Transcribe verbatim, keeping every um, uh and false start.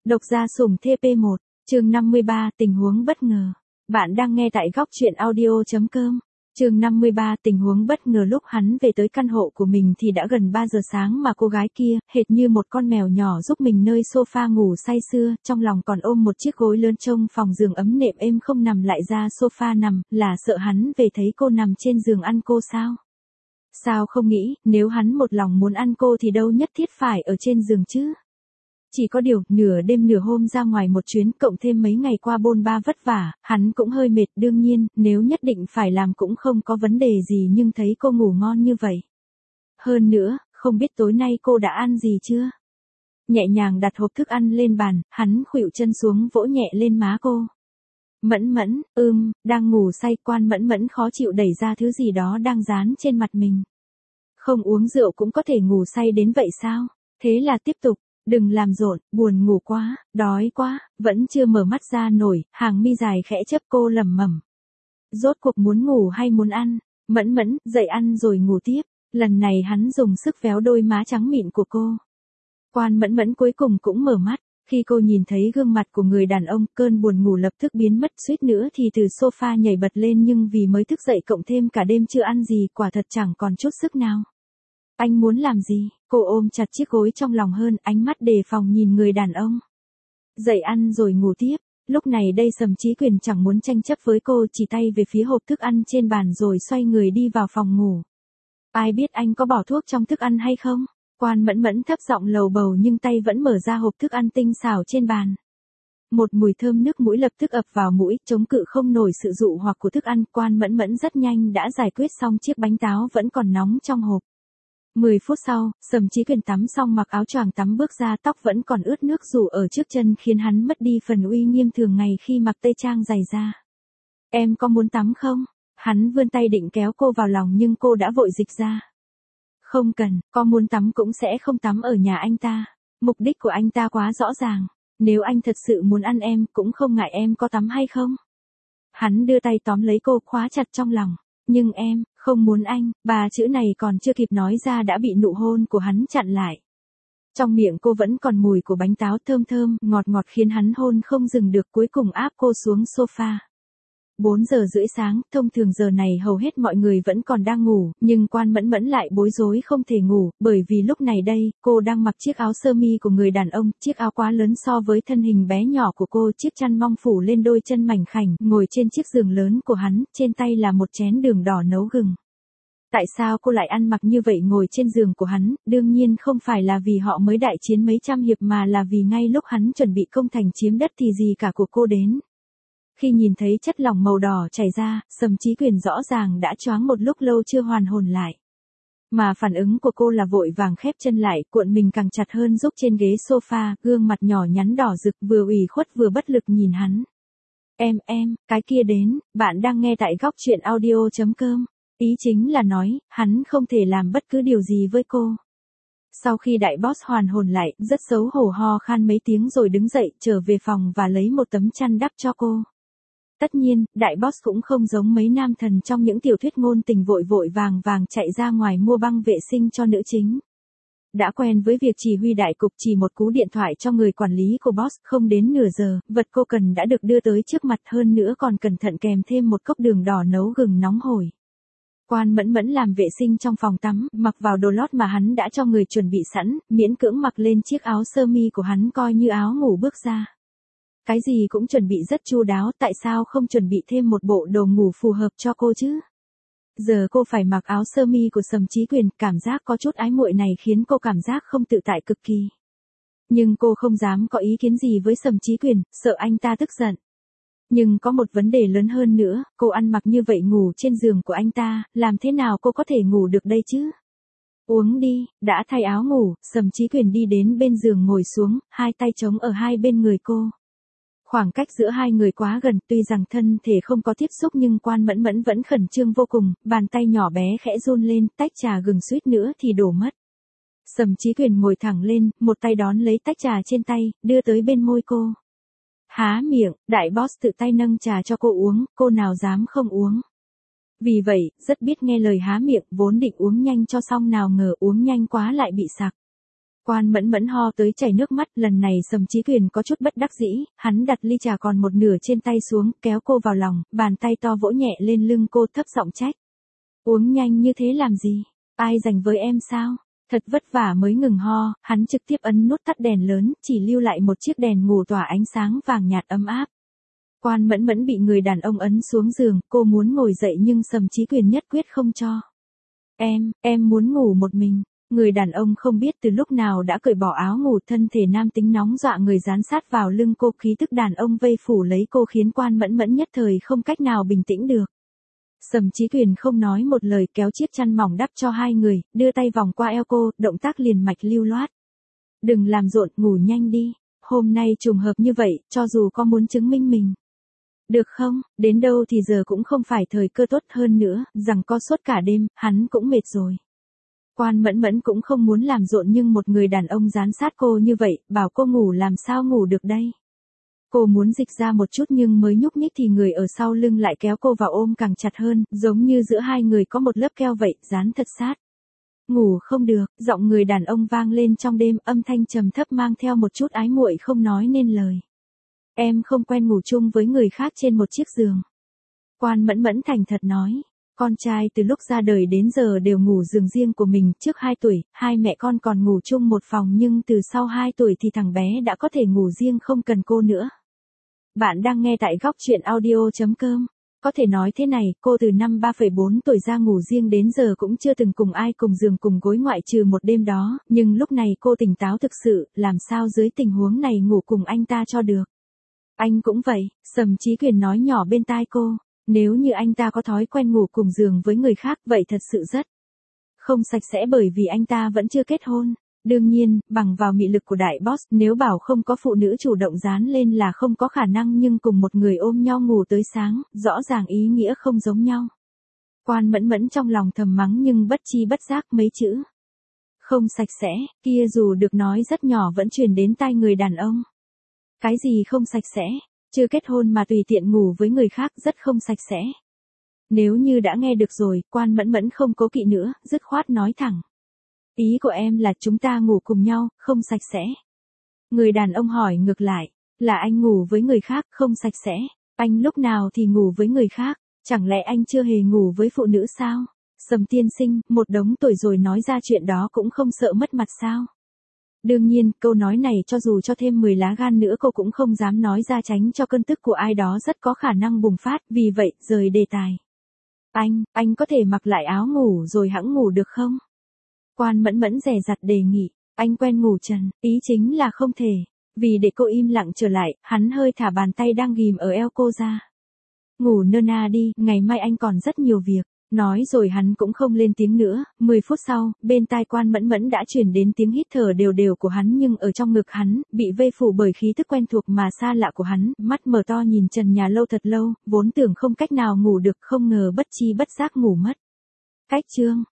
Độc gia sủng T P một, chương năm mươi ba, tình huống bất ngờ. Bạn đang nghe tại góc truyện audio chấm com. Chương năm mươi ba, tình huống bất ngờ. Lúc hắn về tới căn hộ của mình thì đã gần ba giờ sáng mà cô gái kia, hệt như một con mèo nhỏ giúp mình nơi sofa ngủ say sưa, trong lòng còn ôm một chiếc gối lớn trông phòng giường ấm nệm êm không nằm lại ra sofa nằm, là sợ hắn về thấy cô nằm trên giường ăn cô sao? Sao không nghĩ, nếu hắn một lòng muốn ăn cô thì đâu nhất thiết phải ở trên giường chứ? Chỉ có điều, nửa đêm nửa hôm ra ngoài một chuyến, cộng thêm mấy ngày qua bôn ba vất vả, hắn cũng hơi mệt. Đương nhiên, nếu nhất định phải làm cũng không có vấn đề gì, nhưng thấy cô ngủ ngon như vậy. Hơn nữa, không biết tối nay cô đã ăn gì chưa? Nhẹ nhàng đặt hộp thức ăn lên bàn, hắn khuỵu chân xuống vỗ nhẹ lên má cô. Mẫn mẫn, ưm, đang ngủ say. Quan mẫn mẫn khó chịu đẩy ra thứ gì đó đang dán trên mặt mình. Không uống rượu cũng có thể ngủ say đến vậy sao? Thế là tiếp tục. Đừng làm rộn, buồn ngủ quá, đói quá, vẫn chưa mở mắt ra nổi, hàng mi dài khẽ chớp. Cô lẩm bẩm. Rốt cuộc muốn ngủ hay muốn ăn? Mẫn mẫn, dậy ăn rồi ngủ tiếp. Lần này hắn dùng sức véo đôi má trắng mịn của cô. Quan mẫn mẫn cuối cùng cũng mở mắt. Khi cô nhìn thấy gương mặt của người đàn ông, cơn buồn ngủ lập tức biến mất, suýt nữa thì từ sofa nhảy bật lên, nhưng vì mới thức dậy cộng thêm cả đêm chưa ăn gì, quả thật chẳng còn chút sức nào. Anh muốn làm gì? Cô ôm chặt chiếc gối trong lòng hơn, ánh mắt đề phòng nhìn người đàn ông. Dậy ăn rồi ngủ tiếp. Lúc này đây Sầm Chí Quyền chẳng muốn tranh chấp với cô, chỉ tay về phía hộp thức ăn trên bàn rồi xoay người đi vào phòng ngủ. Ai biết anh có bỏ thuốc trong thức ăn hay không? Quan mẫn mẫn thấp giọng lầu bầu nhưng tay vẫn mở ra hộp thức ăn tinh xảo trên bàn. Một mùi thơm nước mũi lập tức ập vào mũi, chống cự không nổi sự dụ hoặc của thức ăn. Quan mẫn mẫn rất nhanh đã giải quyết xong chiếc bánh táo vẫn còn nóng trong hộp. Mười phút sau, Sầm Chí Quyền tắm xong mặc áo choàng tắm bước ra, tóc vẫn còn ướt nước rủ ở trước chân khiến hắn mất đi phần uy nghiêm thường ngày khi mặc tây trang dày da. Em có muốn tắm không? Hắn vươn tay định kéo cô vào lòng nhưng cô đã vội dịch ra. Không cần, có muốn tắm cũng sẽ không tắm ở nhà anh ta. Mục đích của anh ta quá rõ ràng. Nếu anh thật sự muốn ăn em, cũng không ngại em có tắm hay không. Hắn đưa tay tóm lấy cô khóa chặt trong lòng. Nhưng em, không muốn anh. Ba chữ này còn chưa kịp nói ra đã bị nụ hôn của hắn chặn lại. Trong miệng cô vẫn còn mùi của bánh táo thơm thơm, ngọt ngọt khiến hắn hôn không dừng được, cuối cùng áp cô xuống sofa. bốn giờ rưỡi sáng, thông thường giờ này hầu hết mọi người vẫn còn đang ngủ, nhưng Quan mẫn mẫn lại bối rối không thể ngủ, bởi vì lúc này đây, cô đang mặc chiếc áo sơ mi của người đàn ông, chiếc áo quá lớn so với thân hình bé nhỏ của cô, chiếc chăn mong phủ lên đôi chân mảnh khảnh, ngồi trên chiếc giường lớn của hắn, trên tay là một chén đường đỏ nấu gừng. Tại sao cô lại ăn mặc như vậy ngồi trên giường của hắn? Đương nhiên không phải là vì họ mới đại chiến mấy trăm hiệp mà là vì ngay lúc hắn chuẩn bị công thành chiếm đất thì gì cả của cô đến. Khi nhìn thấy chất lỏng màu đỏ chảy ra, Sầm Chí Quyền rõ ràng đã choáng một lúc lâu chưa hoàn hồn lại. Mà phản ứng của cô là vội vàng khép chân lại, cuộn mình càng chặt hơn rúc trên ghế sofa, gương mặt nhỏ nhắn đỏ rực vừa ủy khuất vừa bất lực nhìn hắn. Em em, cái kia đến, bạn đang nghe tại góc truyện audio chấm com. Ý chính là nói, hắn không thể làm bất cứ điều gì với cô. Sau khi đại boss hoàn hồn lại, rất xấu hổ ho khan mấy tiếng rồi đứng dậy, trở về phòng và lấy một tấm chăn đắp cho cô. Tất nhiên, đại boss cũng không giống mấy nam thần trong những tiểu thuyết ngôn tình vội vội vàng vàng chạy ra ngoài mua băng vệ sinh cho nữ chính. Đã quen với việc chỉ huy đại cục, chỉ một cú điện thoại cho người quản lý của boss, không đến nửa giờ, vật cô cần đã được đưa tới trước mặt, hơn nữa còn cẩn thận kèm thêm một cốc đường đỏ nấu gừng nóng hổi. Quan mẫn mẫn làm vệ sinh trong phòng tắm, mặc vào đồ lót mà hắn đã cho người chuẩn bị sẵn, miễn cưỡng mặc lên chiếc áo sơ mi của hắn coi như áo ngủ bước ra. Cái gì cũng chuẩn bị rất chu đáo, tại sao không chuẩn bị thêm một bộ đồ ngủ phù hợp cho cô chứ? Giờ cô phải mặc áo sơ mi của Sầm Chí Quyền, cảm giác có chút ái muội này khiến cô cảm giác không tự tại cực kỳ. Nhưng cô không dám có ý kiến gì với Sầm Chí Quyền, sợ anh ta tức giận. Nhưng có một vấn đề lớn hơn nữa, cô ăn mặc như vậy ngủ trên giường của anh ta, làm thế nào cô có thể ngủ được đây chứ? Uống đi, đã thay áo ngủ, Sầm Chí Quyền đi đến bên giường ngồi xuống, hai tay chống ở hai bên người cô. Khoảng cách giữa hai người quá gần, tuy rằng thân thể không có tiếp xúc nhưng Quan mẫn mẫn vẫn khẩn trương vô cùng, bàn tay nhỏ bé khẽ run lên, tách trà gừng suýt nữa thì đổ mất. Sầm Chí Quyền ngồi thẳng lên, một tay đón lấy tách trà trên tay, đưa tới bên môi cô. Há miệng, đại boss tự tay nâng trà cho cô uống, cô nào dám không uống. Vì vậy, rất biết nghe lời há miệng, vốn định uống nhanh cho xong nào ngờ uống nhanh quá lại bị sặc. Quan Mẫn Mẫn ho tới chảy nước mắt, lần này Sầm Chí Quyền có chút bất đắc dĩ, hắn đặt ly trà còn một nửa trên tay xuống, kéo cô vào lòng, bàn tay to vỗ nhẹ lên lưng cô, thấp giọng trách. Uống nhanh như thế làm gì? Ai dành với em sao? Thật vất vả mới ngừng ho, hắn trực tiếp ấn nút tắt đèn lớn, chỉ lưu lại một chiếc đèn ngủ tỏa ánh sáng vàng nhạt ấm áp. Quan Mẫn Mẫn bị người đàn ông ấn xuống giường, cô muốn ngồi dậy nhưng Sầm Chí Quyền nhất quyết không cho. Em, em muốn ngủ một mình. Người đàn ông không biết từ lúc nào đã cởi bỏ áo ngủ, thân thể nam tính nóng dọa người dán sát vào lưng cô, khí tức đàn ông vây phủ lấy cô khiến Quan Mẫn Mẫn nhất thời không cách nào bình tĩnh được. Sầm Chí Quyền không nói một lời, kéo chiếc chăn mỏng đắp cho hai người, đưa tay vòng qua eo cô, động tác liền mạch lưu loát. Đừng làm rộn, ngủ nhanh đi. Hôm nay trùng hợp như vậy, cho dù có muốn chứng minh mình. Được không, đến đâu thì giờ cũng không phải thời cơ tốt, hơn nữa, rằng co suốt cả đêm, hắn cũng mệt rồi. Quan Mẫn Mẫn cũng không muốn làm rộn nhưng một người đàn ông dán sát cô như vậy, bảo cô ngủ làm sao ngủ được đây. Cô muốn dịch ra một chút nhưng mới nhúc nhích thì người ở sau lưng lại kéo cô vào ôm càng chặt hơn, giống như giữa hai người có một lớp keo vậy, dán thật sát. Ngủ không được, giọng người đàn ông vang lên trong đêm, âm thanh trầm thấp mang theo một chút ái muội không nói nên lời. Em không quen ngủ chung với người khác trên một chiếc giường. Quan Mẫn Mẫn thành thật nói. Con trai từ lúc ra đời đến giờ đều ngủ giường riêng của mình, trước hai tuổi, hai mẹ con còn ngủ chung một phòng nhưng từ sau hai tuổi thì thằng bé đã có thể ngủ riêng không cần cô nữa. Bạn đang nghe tại góc truyện audio chấm com. Có thể nói thế này, cô từ năm ba phẩy bốn tuổi ra ngủ riêng đến giờ cũng chưa từng cùng ai cùng giường cùng gối ngoại trừ một đêm đó, nhưng lúc này cô tỉnh táo thực sự, làm sao dưới tình huống này ngủ cùng anh ta cho được. Anh cũng vậy, Sầm Chí Quyền nói nhỏ bên tai cô. Nếu như anh ta có thói quen ngủ cùng giường với người khác, vậy thật sự rất không sạch sẽ bởi vì anh ta vẫn chưa kết hôn. Đương nhiên, bằng vào mị lực của đại boss, nếu bảo không có phụ nữ chủ động dán lên là không có khả năng nhưng cùng một người ôm nhau ngủ tới sáng, rõ ràng ý nghĩa không giống nhau. Quan Mẫn Mẫn trong lòng thầm mắng nhưng bất chi bất giác mấy chữ không sạch sẽ, kia dù được nói rất nhỏ vẫn truyền đến tai người đàn ông. Cái gì không sạch sẽ? Chưa kết hôn mà tùy tiện ngủ với người khác rất không sạch sẽ. Nếu như đã nghe được rồi, Quan Mẫn Mẫn không cố kỵ nữa, dứt khoát nói thẳng. Ý của em là chúng ta ngủ cùng nhau, không sạch sẽ. Người đàn ông hỏi ngược lại, là anh ngủ với người khác, không sạch sẽ. Anh lúc nào thì ngủ với người khác, chẳng lẽ anh chưa hề ngủ với phụ nữ sao? Sầm tiên sinh, một đống tuổi rồi nói ra chuyện đó cũng không sợ mất mặt sao? Đương nhiên, câu nói này cho dù cho thêm mười lá gan nữa cô cũng không dám nói ra tránh cho cơn tức của ai đó rất có khả năng bùng phát, vì vậy, rời đề tài. Anh, anh có thể mặc lại áo ngủ rồi hẵng ngủ được không? Quan Mẫn Mẫn dè dặt đề nghị, anh quen ngủ trần, ý chính là không thể. Vì để cô im lặng trở lại, hắn hơi thả bàn tay đang ghìm ở eo cô ra. Ngủ nơ na đi, ngày mai anh còn rất nhiều việc. Nói rồi hắn cũng không lên tiếng nữa, mười phút sau, bên tai Quan Mẫn Mẫn đã truyền đến tiếng hít thở đều đều của hắn nhưng ở trong ngực hắn, bị vây phủ bởi khí tức quen thuộc mà xa lạ của hắn, mắt mở to nhìn trần nhà lâu thật lâu, vốn tưởng không cách nào ngủ được không ngờ bất chi bất giác ngủ mất. Cách chương